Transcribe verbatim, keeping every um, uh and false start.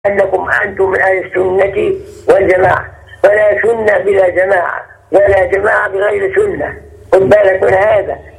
أنكم أنتم من أهل السنة والجماعة، فلا سنة بلا جماعة ولا جماعة بغير سنة. خذ بالك من هذا.